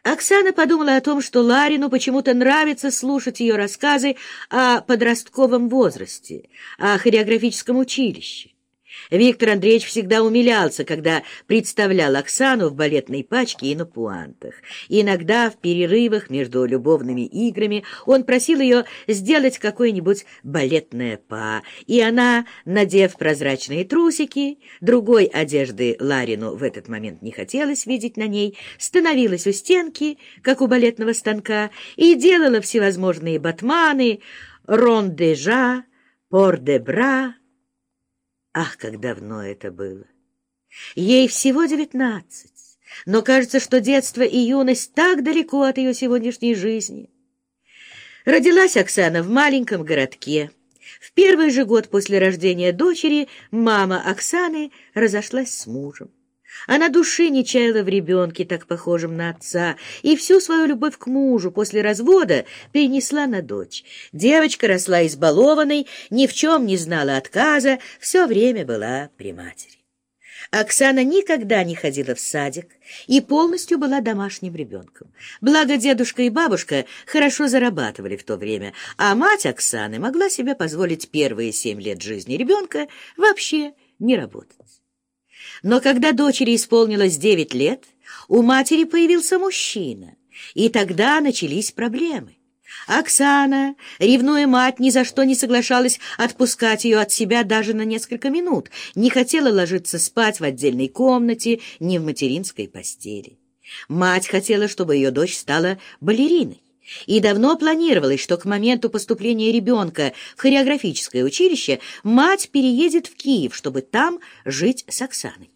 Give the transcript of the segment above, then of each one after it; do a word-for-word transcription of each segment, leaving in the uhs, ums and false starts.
Оксана подумала о том, что Ларину почему-то нравится слушать ее рассказы о подростковом возрасте, о хореографическом училище. Виктор Андреевич всегда умилялся, когда представлял Оксану в балетной пачке и на пуантах. Иногда в перерывах между любовными играми он просил ее сделать какое-нибудь балетное па, и она, надев прозрачные трусики, другой одежды Ларину в этот момент не хотелось видеть на ней, становилась у стенки, как у балетного станка, и делала всевозможные батманы, рон-де-жа, пор-де-бра. Ах, как давно это было! Ей всего девятнадцать, но кажется, что детство и юность так далеко от ее сегодняшней жизни. Родилась Оксана в маленьком городке. В первый же год после рождения дочери мама Оксаны разошлась с мужем. Она души не чаяла в ребенке, так похожем на отца, и всю свою любовь к мужу после развода перенесла на дочь. Девочка росла избалованной, ни в чем не знала отказа, все время была при матери. Оксана никогда не ходила в садик и полностью была домашним ребенком. Благо дедушка и бабушка хорошо зарабатывали в то время, а мать Оксаны могла себе позволить первые семь лет жизни ребенка вообще не работать. Но когда дочери исполнилось девять лет, у матери появился мужчина, и тогда начались проблемы. Оксана, ревнуя мать, ни за что не соглашалась отпускать ее от себя даже на несколько минут, не хотела ложиться спать в отдельной комнате, ни в материнской постели. Мать хотела, чтобы ее дочь стала балериной, и давно планировалось, что к моменту поступления ребенка в хореографическое училище мать переедет в Киев, чтобы там жить с Оксаной.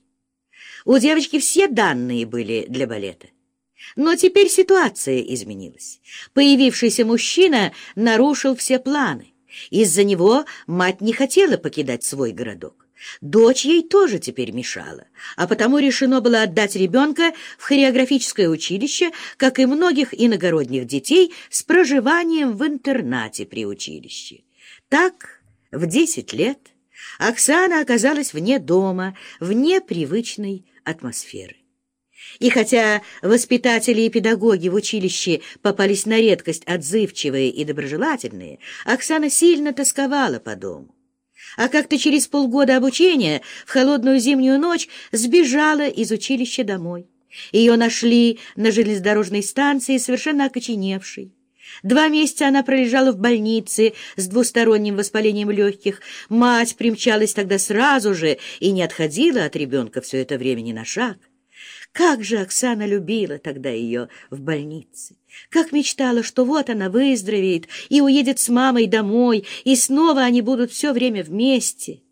У девочки все данные были для балета. Но теперь ситуация изменилась. Появившийся мужчина нарушил все планы. Из-за него мать не хотела покидать свой городок. Дочь ей тоже теперь мешала, а потому решено было отдать ребенка в хореографическое училище, как и многих иногородних детей с проживанием в интернате при училище. Так, в десять лет Оксана оказалась вне дома, вне привычной атмосферы. И хотя воспитатели и педагоги в училище попались на редкость отзывчивые и доброжелательные, Оксана сильно тосковала по дому. А как-то через полгода обучения в холодную зимнюю ночь сбежала из училища домой. Ее нашли на железнодорожной станции совершенно окоченевшей. Два месяца она пролежала в больнице с двусторонним воспалением легких. Мать примчалась тогда сразу же и не отходила от ребенка все это время ни на шаг. Как же Оксана любила тогда ее в больнице! Как мечтала, что вот она выздоровеет и уедет с мамой домой, и снова они будут все время вместе.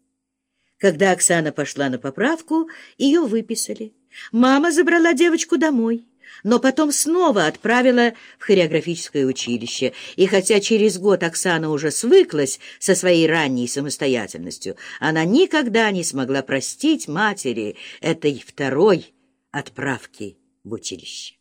Когда Оксана пошла на поправку, ее выписали. Мама забрала девочку домой, но потом снова отправила в хореографическое училище. И хотя через год Оксана уже свыклась со своей ранней самостоятельностью, она никогда не смогла простить матери этой второй отправки в училище.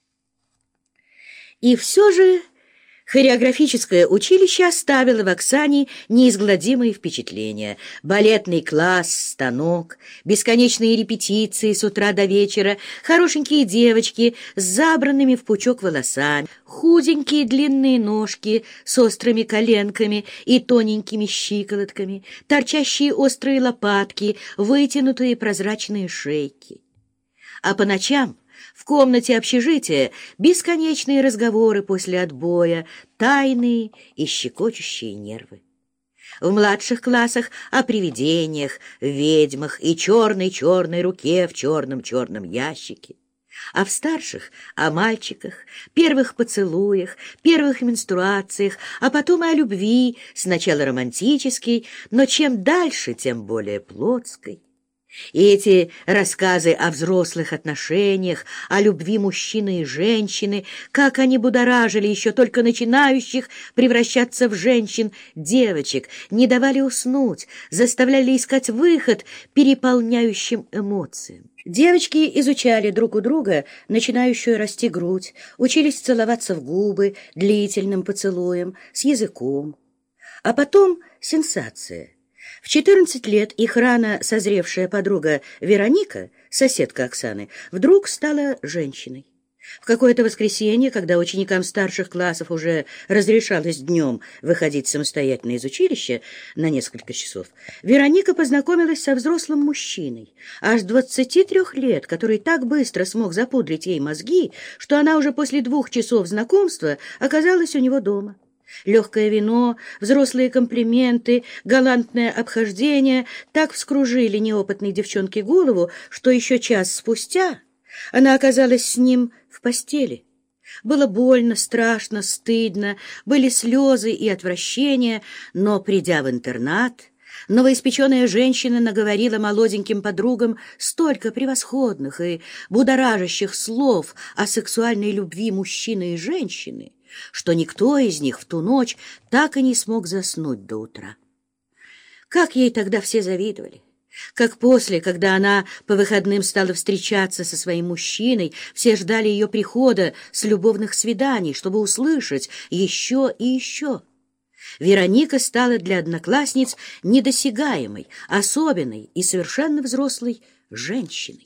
И все же хореографическое училище оставило в Оксане неизгладимые впечатления. Балетный класс, станок, бесконечные репетиции с утра до вечера, хорошенькие девочки с забранными в пучок волосами, худенькие длинные ножки с острыми коленками и тоненькими щиколотками, торчащие острые лопатки, вытянутые прозрачные шейки. А по ночам в комнате общежития бесконечные разговоры после отбоя, тайные и щекочущие нервы. В младших классах о привидениях, ведьмах и черной-черной руке в черном-черном ящике. А в старших — о мальчиках, первых поцелуях, первых менструациях, а потом и о любви, сначала романтической, но чем дальше, тем более плотской. И эти рассказы о взрослых отношениях, о любви мужчины и женщины, как они будоражили еще только начинающих превращаться в женщин девочек, не давали уснуть, заставляли искать выход переполняющим эмоциям. Девочки изучали друг у друга начинающую расти грудь, учились целоваться в губы длительным поцелуем, с языком. А потом сенсация. В четырнадцать лет их рано созревшая подруга Вероника, соседка Оксаны, вдруг стала женщиной. В какое-то воскресенье, когда ученикам старших классов уже разрешалось днем выходить самостоятельно из училища на несколько часов, Вероника познакомилась со взрослым мужчиной, аж двадцати трех лет, который так быстро смог запудрить ей мозги, что она уже после двух часов знакомства оказалась у него дома. Легкое вино, взрослые комплименты, галантное обхождение так вскружили неопытной девчонке голову, что еще час спустя она оказалась с ним в постели. Было больно, страшно, стыдно, были слезы и отвращение, но, придя в интернат, новоиспеченная женщина наговорила молоденьким подругам столько превосходных и будоражащих слов о сексуальной любви мужчины и женщины, что никто из них в ту ночь так и не смог заснуть до утра. Как ей тогда все завидовали! Как после, когда она по выходным стала встречаться со своим мужчиной, все ждали ее прихода с любовных свиданий, чтобы услышать еще и еще. Вероника стала для одноклассниц недосягаемой, особенной и совершенно взрослой женщиной.